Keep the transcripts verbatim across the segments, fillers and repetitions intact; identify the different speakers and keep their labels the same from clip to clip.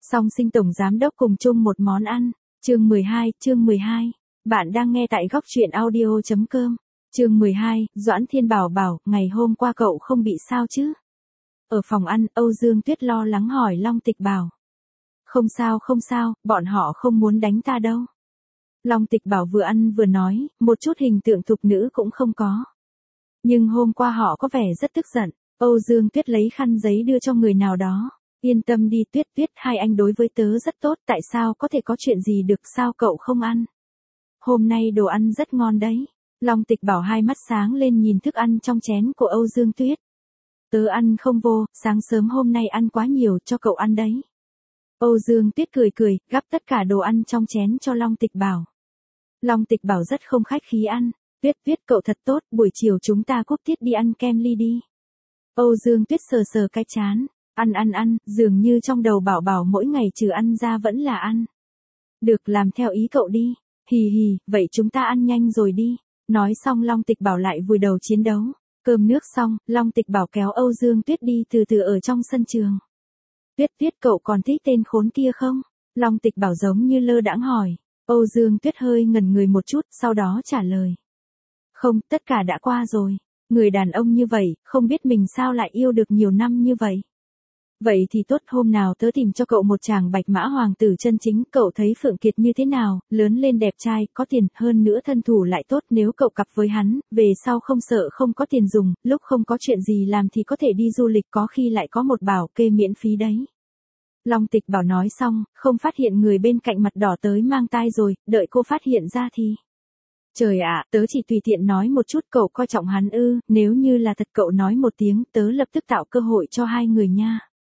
Speaker 1: Song Sinh tổng giám đốc cùng chung một món ăn. Chương mười hai, chương mười hai. Bạn đang nghe tại góc truyện audio chấm com. Chương mười hai, Doãn Thiên bảo bảo, ngày hôm qua cậu không bị sao chứ? Ở phòng ăn, Âu Dương Tuyết lo lắng hỏi Long Tịch Bảo. Không sao không sao, bọn họ không muốn đánh ta đâu. Long Tịch Bảo vừa ăn vừa nói, một chút hình tượng thục nữ cũng không có. Nhưng hôm qua họ có vẻ rất tức giận. Âu Dương Tuyết lấy khăn giấy đưa cho người nào đó. Yên tâm đi Tuyết Tuyết, hai anh đối với tớ rất tốt, tại sao có thể có chuyện gì được, sao cậu không ăn? Hôm nay đồ ăn rất ngon đấy. Long Tịch Bảo hai mắt sáng lên nhìn thức ăn trong chén của Âu Dương Tuyết. Tớ ăn không vô, sáng sớm hôm nay ăn quá nhiều, cho cậu ăn đấy. Âu Dương Tuyết cười cười, gắp tất cả đồ ăn trong chén cho Long Tịch Bảo. Long Tịch Bảo rất không khách khí ăn. Tuyết Tuyết cậu thật tốt, buổi chiều chúng ta cúp tiết đi ăn kem ly đi. Âu Dương Tuyết sờ sờ cái chán. Ăn ăn ăn, dường như trong đầu bảo bảo mỗi ngày trừ ăn ra vẫn là ăn. Được, làm theo ý cậu đi. Hì hì, vậy chúng ta ăn nhanh rồi đi. Nói xong Long Tịch Bảo lại vùi đầu chiến đấu. Cơm nước xong, Long Tịch Bảo kéo Âu Dương Tuyết đi từ từ ở trong sân trường. Tuyết Tuyết cậu còn thích tên khốn kia không? Long Tịch Bảo giống như lơ đãng hỏi. Âu Dương Tuyết hơi ngẩn người một chút, sau đó trả lời. Không, tất cả đã qua rồi. Người đàn ông như vậy, không biết mình sao lại yêu được nhiều năm như vậy. Vậy thì tốt, hôm nào tớ tìm cho cậu một chàng bạch mã hoàng tử chân chính, cậu thấy Phượng Kiệt như thế nào, lớn lên đẹp trai, có tiền, hơn nữa thân thủ lại tốt, nếu cậu cặp với hắn, về sau không sợ không có tiền dùng, lúc không có chuyện gì làm thì có thể đi du lịch, có khi lại có một bảo kê miễn phí đấy. Long Tịch Bảo nói xong, không phát hiện người bên cạnh mặt đỏ tới mang tai rồi, đợi cô phát hiện ra thì... Trời ạ, tớ chỉ tùy tiện nói một chút, cậu coi trọng hắn ư, nếu như là thật cậu nói một tiếng, tớ lập tức tạo cơ hội cho hai người nha.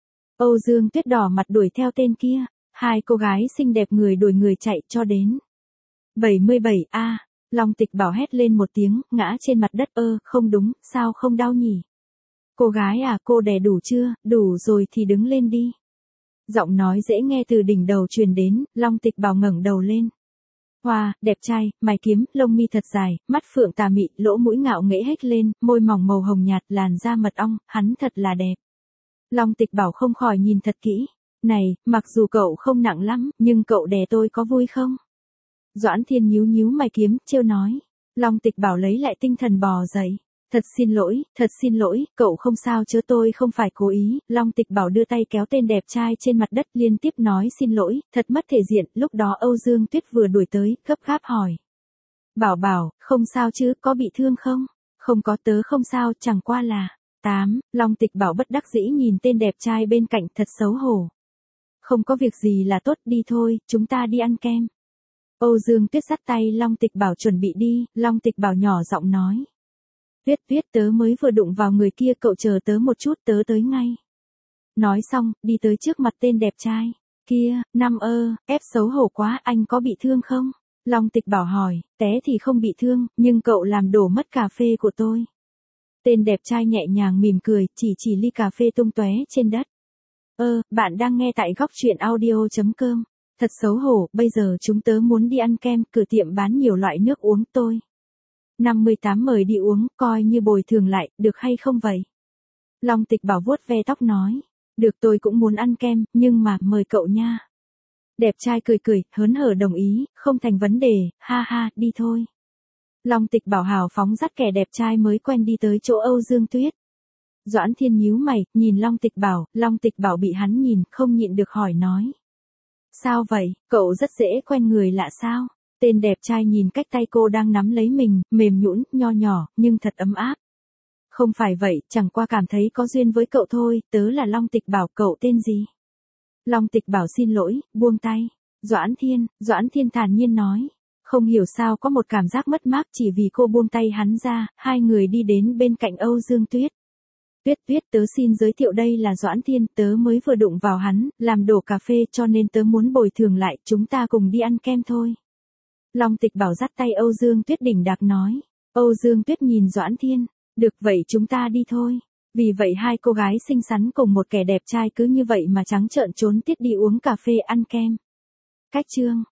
Speaker 1: Âu Dương Tuyết đỏ mặt đuổi theo tên kia, hai cô gái xinh đẹp người đuổi người chạy cho đến. bảy mươi bảy a, Long Tịch Bảo hét lên một tiếng, ngã trên mặt đất, ơ, không đúng, sao không đau nhỉ? Cô gái à, cô đè đủ chưa, đủ rồi thì đứng lên đi. Giọng nói dễ nghe từ đỉnh đầu truyền đến, Long Tịch Bảo ngẩng đầu lên. Hoa, đẹp trai, mày kiếm, lông mi thật dài, mắt phượng tà mị, lỗ mũi ngạo nghễ hết lên, môi mỏng màu hồng nhạt, làn da mật ong, hắn thật là đẹp. Long Tịch Bảo không khỏi nhìn thật kỹ. Này, mặc dù cậu không nặng lắm, nhưng cậu đè tôi có vui không? Doãn Thiên nhíu nhíu mày kiếm, trêu nói. Long Tịch Bảo lấy lại tinh thần bò dậy. Thật xin lỗi, thật xin lỗi, cậu không sao chứ, tôi không phải cố ý. Long Tịch Bảo đưa tay kéo tên đẹp trai trên mặt đất liên tiếp nói xin lỗi, thật mất thể diện. Lúc đó Âu Dương Tuyết vừa đuổi tới, gấp gáp hỏi. Bảo bảo, không sao chứ, có bị thương không? Không có, tớ không sao, chẳng qua là... tám, Long Tịch Bảo bất đắc dĩ nhìn tên đẹp trai bên cạnh, thật xấu hổ. Không có việc gì là tốt, đi thôi, chúng ta đi ăn kem. Âu Dương Tuyết dắt tay Long Tịch Bảo chuẩn bị đi, Long Tịch Bảo nhỏ giọng nói. Tuyết Tuyết tớ mới vừa đụng vào người kia, cậu chờ tớ một chút, tớ tới ngay. Nói xong, đi tới trước mặt tên đẹp trai. Kia, năm ơ, ép xấu hổ quá, anh có bị thương không? Long Tịch Bảo hỏi, té thì không bị thương, nhưng cậu làm đổ mất cà phê của tôi. Tên đẹp trai nhẹ nhàng mỉm cười, chỉ chỉ ly cà phê tung tóe trên đất. Ơ, bạn đang nghe tại góc truyện audio chấm com. Thật xấu hổ, bây giờ chúng tớ muốn đi ăn kem, cửa tiệm bán nhiều loại nước uống tôi. năm mươi tám mời đi uống, coi như bồi thường lại, được hay không vậy? Long Tịch Bảo vuốt ve tóc nói. Được, tôi cũng muốn ăn kem, nhưng mà, mời cậu nha. Đẹp trai cười cười, hớn hở đồng ý, không thành vấn đề, ha ha, đi thôi. Long Tịch Bảo hào phóng dắt kẻ đẹp trai mới quen đi tới chỗ Âu Dương Tuyết. Doãn Thiên nhíu mày, nhìn Long Tịch Bảo, Long Tịch Bảo bị hắn nhìn, không nhịn được hỏi nói. Sao vậy, cậu rất dễ quen người lạ sao? Tên đẹp trai nhìn cách tay cô đang nắm lấy mình, mềm nhũn, nho nhỏ, nhưng thật ấm áp. Không phải vậy, chẳng qua cảm thấy có duyên với cậu thôi, tớ là Long Tịch Bảo, cậu tên gì? Long Tịch Bảo xin lỗi, buông tay. Doãn Thiên, Doãn Thiên thản nhiên nói. Không hiểu sao có một cảm giác mất mát, chỉ vì cô buông tay hắn ra, hai người đi đến bên cạnh Âu Dương Tuyết. Tuyết Tuyết tớ xin giới thiệu đây là Doãn Thiên, tớ mới vừa đụng vào hắn, làm đổ cà phê cho nên tớ muốn bồi thường lại, chúng ta cùng đi ăn kem thôi. Long Tịch Bảo dắt tay Âu Dương Tuyết đỉnh đạc nói. Âu Dương Tuyết nhìn Doãn Thiên. Được vậy chúng ta đi thôi. Vì vậy hai cô gái xinh xắn cùng một kẻ đẹp trai cứ như vậy mà trắng trợn trốn tiết đi uống cà phê ăn kem. Cách chương